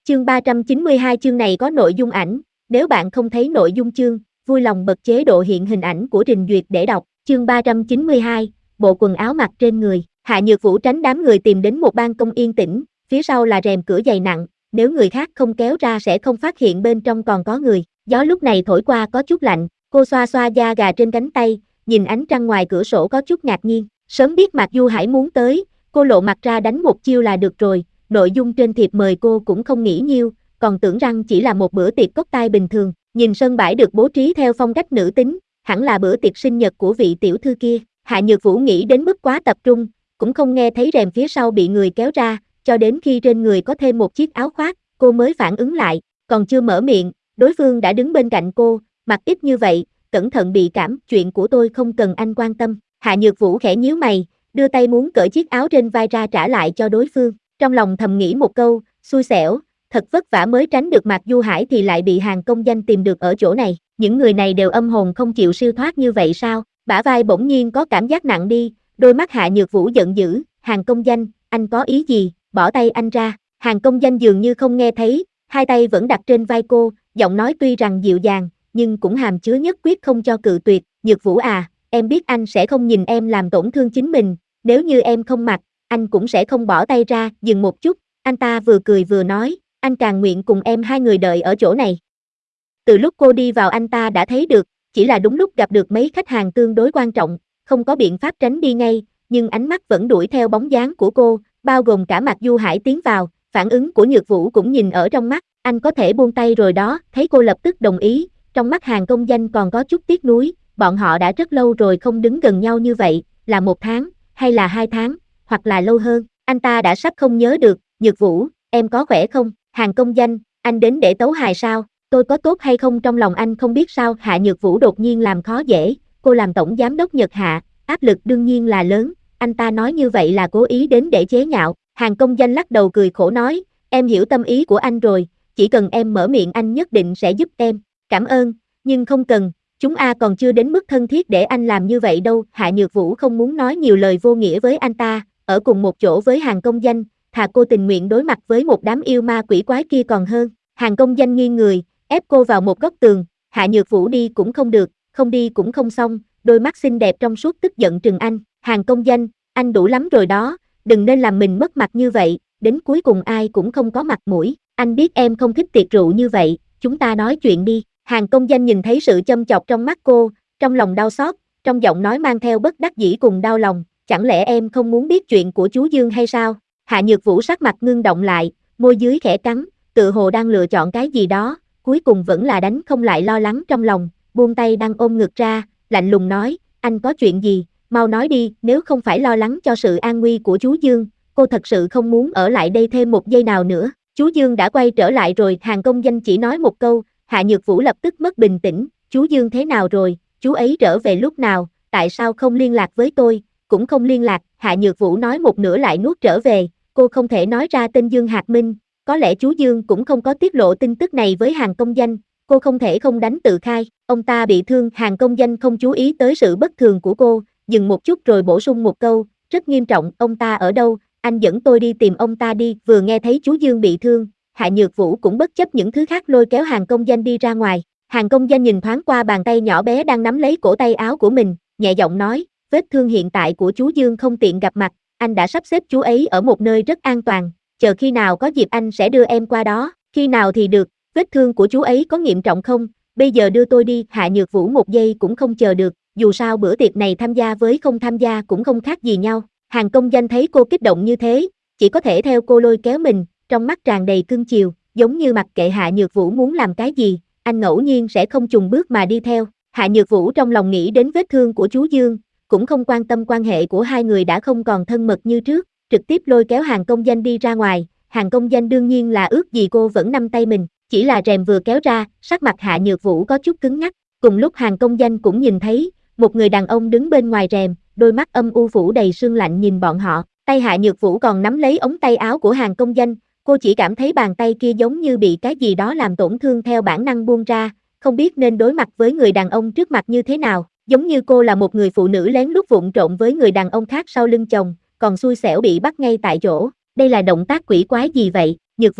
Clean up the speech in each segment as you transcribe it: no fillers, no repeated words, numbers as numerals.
Chương 392 chương này có nội dung ảnh, nếu bạn không thấy nội dung chương, vui lòng bật chế độ hiện hình ảnh của trình duyệt để đọc. Chương 392, bộ quần áo mặc trên người. Hạ Nhược Vũ tránh đám người tìm đến một ban công yên tĩnh, phía sau là rèm cửa dày nặng, nếu người khác không kéo ra sẽ không phát hiện bên trong còn có người. Gió lúc này thổi qua có chút lạnh, cô xoa xoa da gà trên cánh tay, nhìn ánh trăng ngoài cửa sổ có chút ngạc nhiên. Sớm biết Mạc Du Hải muốn tới, cô lộ mặt ra đánh một chiêu là được rồi. Nội dung trên thiệp mời cô cũng không nghĩ nhiều, còn tưởng rằng chỉ là một bữa tiệc cốc tai bình thường. Nhìn sân bãi được bố trí theo phong cách nữ tính, hẳn là bữa tiệc sinh nhật của vị tiểu thư kia. Hạ Nhược Vũ nghĩ đến mức quá tập trung, cũng không nghe thấy rèm phía sau bị người kéo ra, cho đến khi trên người có thêm một chiếc áo khoác, cô mới phản ứng lại, còn chưa mở miệng, đối phương đã đứng bên cạnh cô, mặc ít như vậy, cẩn thận bị cảm, chuyện của tôi không cần anh quan tâm. Hạ Nhược Vũ khẽ nhíu mày, đưa tay muốn cởi chiếc áo trên vai ra trả lại cho đối phương. Trong lòng thầm nghĩ một câu, xui xẻo, thật vất vả mới tránh được Mạc Du Hải thì lại bị hàng công danh tìm được ở chỗ này. Những người này đều âm hồn không chịu siêu thoát như vậy sao? Bả vai bỗng nhiên có cảm giác nặng đi, đôi mắt Hạ Nhược Vũ giận dữ, hàng công danh, anh có ý gì, bỏ tay anh ra. Hàng công danh dường như không nghe thấy, hai tay vẫn đặt trên vai cô, giọng nói tuy rằng dịu dàng, nhưng cũng hàm chứa nhất quyết không cho cự tuyệt. Nhược Vũ à, em biết anh sẽ không nhìn em làm tổn thương chính mình, nếu như em không mặc, anh cũng sẽ không bỏ tay ra. Dừng một chút, anh ta vừa cười vừa nói, anh càng nguyện cùng em hai người đợi ở chỗ này. Từ lúc cô đi vào anh ta đã thấy được, chỉ là đúng lúc gặp được mấy khách hàng tương đối quan trọng, không có biện pháp tránh đi ngay, nhưng ánh mắt vẫn đuổi theo bóng dáng của cô, bao gồm cả Mạc Du Hải tiến vào, phản ứng của Nhược Vũ cũng nhìn ở trong mắt, anh có thể buông tay rồi đó. Thấy cô lập tức đồng ý, trong mắt hàng công danh còn có chút tiếc nuối, bọn họ đã rất lâu rồi không đứng gần nhau như vậy, là 1 tháng, hay là 2 tháng, hoặc là lâu hơn, anh ta đã sắp không nhớ được. Nhược Vũ, em có khỏe không? Hàng công danh, anh đến để tấu hài sao? Tôi có tốt hay không trong lòng anh không biết sao? Hạ Nhược Vũ đột nhiên làm khó dễ, cô làm tổng giám đốc Nhật Hạ, áp lực đương nhiên là lớn, anh ta nói như vậy là cố ý đến để chế nhạo. Hàng công danh lắc đầu cười khổ nói, em hiểu tâm ý của anh rồi, chỉ cần em mở miệng anh nhất định sẽ giúp em. Cảm ơn, nhưng không cần, chúng còn chưa đến mức thân thiết để anh làm như vậy đâu. Hạ Nhược Vũ không muốn nói nhiều lời vô nghĩa với anh ta, ở cùng một chỗ với hàng công danh, thà cô tình nguyện đối mặt với một đám yêu ma quỷ quái kia còn hơn. Hàng công danh nghiêng người, ép cô vào một góc tường, Hạ Nhược Vũ đi cũng không được, không đi cũng không xong, đôi mắt xinh đẹp trong suốt tức giận trừng anh. Hàng công danh, anh đủ lắm rồi đó, đừng nên làm mình mất mặt như vậy, đến cuối cùng ai cũng không có mặt mũi. Anh biết em không thích tiệc rượu như vậy, chúng ta nói chuyện đi. Hàng công danh nhìn thấy sự châm chọc trong mắt cô, trong lòng đau xót, trong giọng nói mang theo bất đắc dĩ cùng đau lòng, chẳng lẽ em không muốn biết chuyện của chú Dương hay sao? Hạ Nhược Vũ sắc mặt ngưng động lại, môi dưới khẽ cắn, tự hồ đang lựa chọn cái gì đó, cuối cùng vẫn là đánh không lại lo lắng trong lòng, buông tay đang ôm ngực ra, lạnh lùng nói, anh có chuyện gì, mau nói đi, nếu không phải lo lắng cho sự an nguy của chú Dương, cô thật sự không muốn ở lại đây thêm một giây nào nữa. Chú Dương đã quay trở lại rồi. Hàng công danh chỉ nói một câu, Hạ Nhược Vũ lập tức mất bình tĩnh, chú Dương thế nào rồi, chú ấy trở về lúc nào, tại sao không liên lạc với tôi, cũng không liên lạc. Hạ Nhược Vũ nói một nửa lại nuốt trở về, cô không thể nói ra tên Dương Hạc Minh, có lẽ chú Dương cũng không có tiết lộ tin tức này với hàng công danh, cô không thể không đánh tự khai, ông ta bị thương. Hàng công danh không chú ý tới sự bất thường của cô, dừng một chút rồi bổ sung một câu, rất nghiêm trọng. Ông ta ở đâu, anh dẫn tôi đi tìm ông ta đi. Vừa nghe thấy chú Dương bị thương, Hạ Nhược Vũ cũng bất chấp những thứ khác lôi kéo hàng công danh đi ra ngoài. Hàng công danh nhìn thoáng qua bàn tay nhỏ bé đang nắm lấy cổ tay áo của mình, nhẹ giọng nói, vết thương hiện tại của chú Dương không tiện gặp mặt, anh đã sắp xếp chú ấy ở một nơi rất an toàn, chờ khi nào có dịp anh sẽ đưa em qua đó. Khi nào thì được, vết thương của chú ấy có nghiêm trọng không, bây giờ đưa tôi đi. Hạ Nhược Vũ một giây cũng không chờ được, dù sao bữa tiệc này tham gia với không tham gia cũng không khác gì nhau. Hàng công danh thấy cô kích động như thế, chỉ có thể theo cô lôi kéo mình, trong mắt tràn đầy cưng chiều, giống như mặc kệ Hạ Nhược Vũ muốn làm cái gì, anh ngẫu nhiên sẽ không chùn bước mà đi theo. Hạ Nhược Vũ trong lòng nghĩ đến vết thương của chú Dương, cũng không quan tâm quan hệ của hai người đã không còn thân mật như trước, trực tiếp lôi kéo hàng công danh đi ra ngoài. Hàng công danh đương nhiên là ước gì cô vẫn nắm tay mình, chỉ là rèm vừa kéo ra, sắc mặt Hạ Nhược Vũ có chút cứng ngắc. Cùng lúc hàng công danh cũng nhìn thấy, một người đàn ông đứng bên ngoài rèm, đôi mắt âm u phủ đầy sương lạnh nhìn bọn họ, tay Hạ Nhược Vũ còn nắm lấy ống tay áo của hàng công danh, cô chỉ cảm thấy bàn tay kia giống như bị cái gì đó làm tổn thương, theo bản năng buông ra, không biết nên đối mặt với người đàn ông trước mặt như thế nào, giống như cô là một người phụ nữ lén lút vụng trộm với người đàn ông khác sau lưng chồng, còn xui xẻo bị bắt ngay tại chỗ. Đây là động tác quỷ quái gì vậy? Nhược Vũ,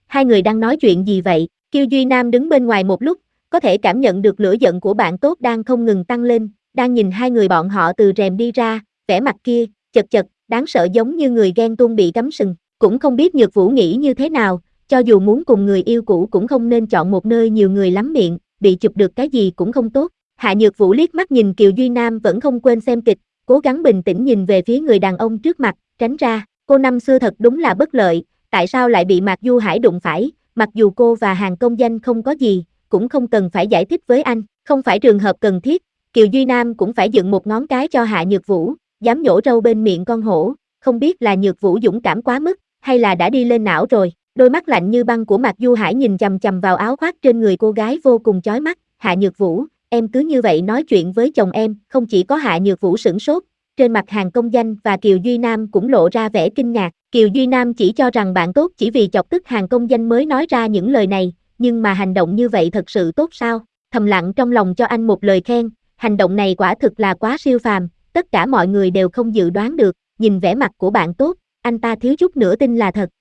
hai người đang nói chuyện gì vậy? Kiều Duy Nam đứng bên ngoài một lúc, có thể cảm nhận được lửa giận của bạn tốt đang không ngừng tăng lên, đang nhìn hai người bọn họ từ rèm đi ra, vẻ mặt kia, chật chật, đáng sợ giống như người ghen tuông bị cắm sừng, cũng không biết Nhược Vũ nghĩ như thế nào, cho dù muốn cùng người yêu cũ cũng không nên chọn một nơi nhiều người lắm miệng, bị chụp được cái gì cũng không tốt. Hạ Nhược Vũ liếc mắt nhìn Kiều Duy Nam vẫn không quên xem kịch, cố gắng bình tĩnh nhìn về phía người đàn ông trước mặt, tránh ra, cô năm xưa thật đúng là bất lợi, tại sao lại bị Mạc Du Hải đụng phải, mặc dù cô và Hàn Công Danh không có gì, cũng không cần phải giải thích với anh, không phải trường hợp cần thiết, Kiều Duy Nam cũng phải dựng một ngón cái cho Hạ Nhược Vũ, dám nhổ râu bên miệng con hổ, không biết là Nhược Vũ dũng cảm quá mức, hay là đã đi lên não rồi, đôi mắt lạnh như băng của Mạc Du Hải nhìn chằm chằm vào áo khoác trên người cô gái vô cùng chói mắt, Hạ Nhược Vũ, em cứ như vậy nói chuyện với chồng em, không chỉ có Hạ Nhược Vũ sửng sốt, trên mặt Hàn Công Danh và Kiều Duy Nam cũng lộ ra vẻ kinh ngạc, Kiều Duy Nam chỉ cho rằng bạn tốt chỉ vì chọc tức Hàn Công Danh mới nói ra những lời này, nhưng mà hành động như vậy thật sự tốt sao, thầm lặng trong lòng cho anh một lời khen, hành động này quả thực là quá siêu phàm, tất cả mọi người đều không dự đoán được, nhìn vẻ mặt của bạn tốt, anh ta thiếu chút nữa tin là thật.